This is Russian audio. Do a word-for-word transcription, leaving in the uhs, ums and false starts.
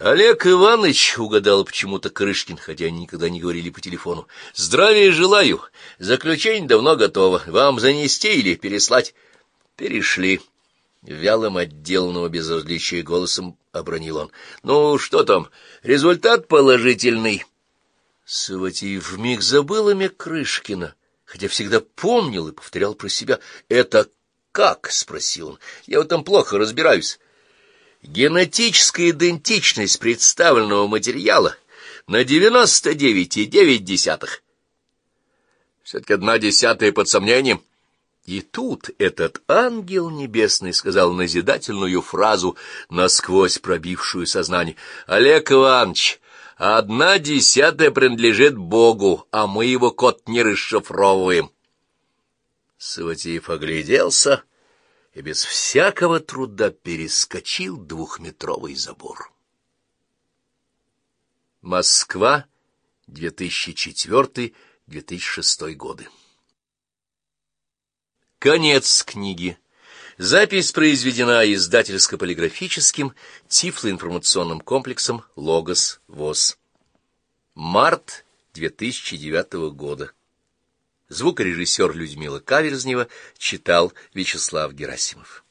Олег Иванович, — угадал почему-то Крышкин, хотя они никогда не говорили по телефону, — здравия желаю. Заключение давно готово. Вам занести или переслать? Перешли. Вялым, отделанного безразличия голосом обронил он. Ну, что там? Результат положительный. Саватеев вмиг забыл имя Крышкина, хотя всегда помнил и повторял про себя. «Это как?» — спросил он. «Я в этом плохо разбираюсь». Генетическая идентичность представленного материала на девяносто девять и девять десятых. Все-таки одна десятая под сомнением. И тут этот ангел небесный сказал назидательную фразу, насквозь пробившую сознание. «Олег Иванович, одна десятая принадлежит Богу, а мы его код не расшифровываем». Саватеев огляделся и без всякого труда перескочил двухметровый забор. Москва, две тысячи четвёртый — две тысячи шестой годы. Конец книги. Запись произведена издательско-полиграфическим тифлоинформационным комплексом «Логос ВОС». Март две тысячи девятого года. Звукорежиссер Людмила Каверзнева читал Вячеслав Герасимов.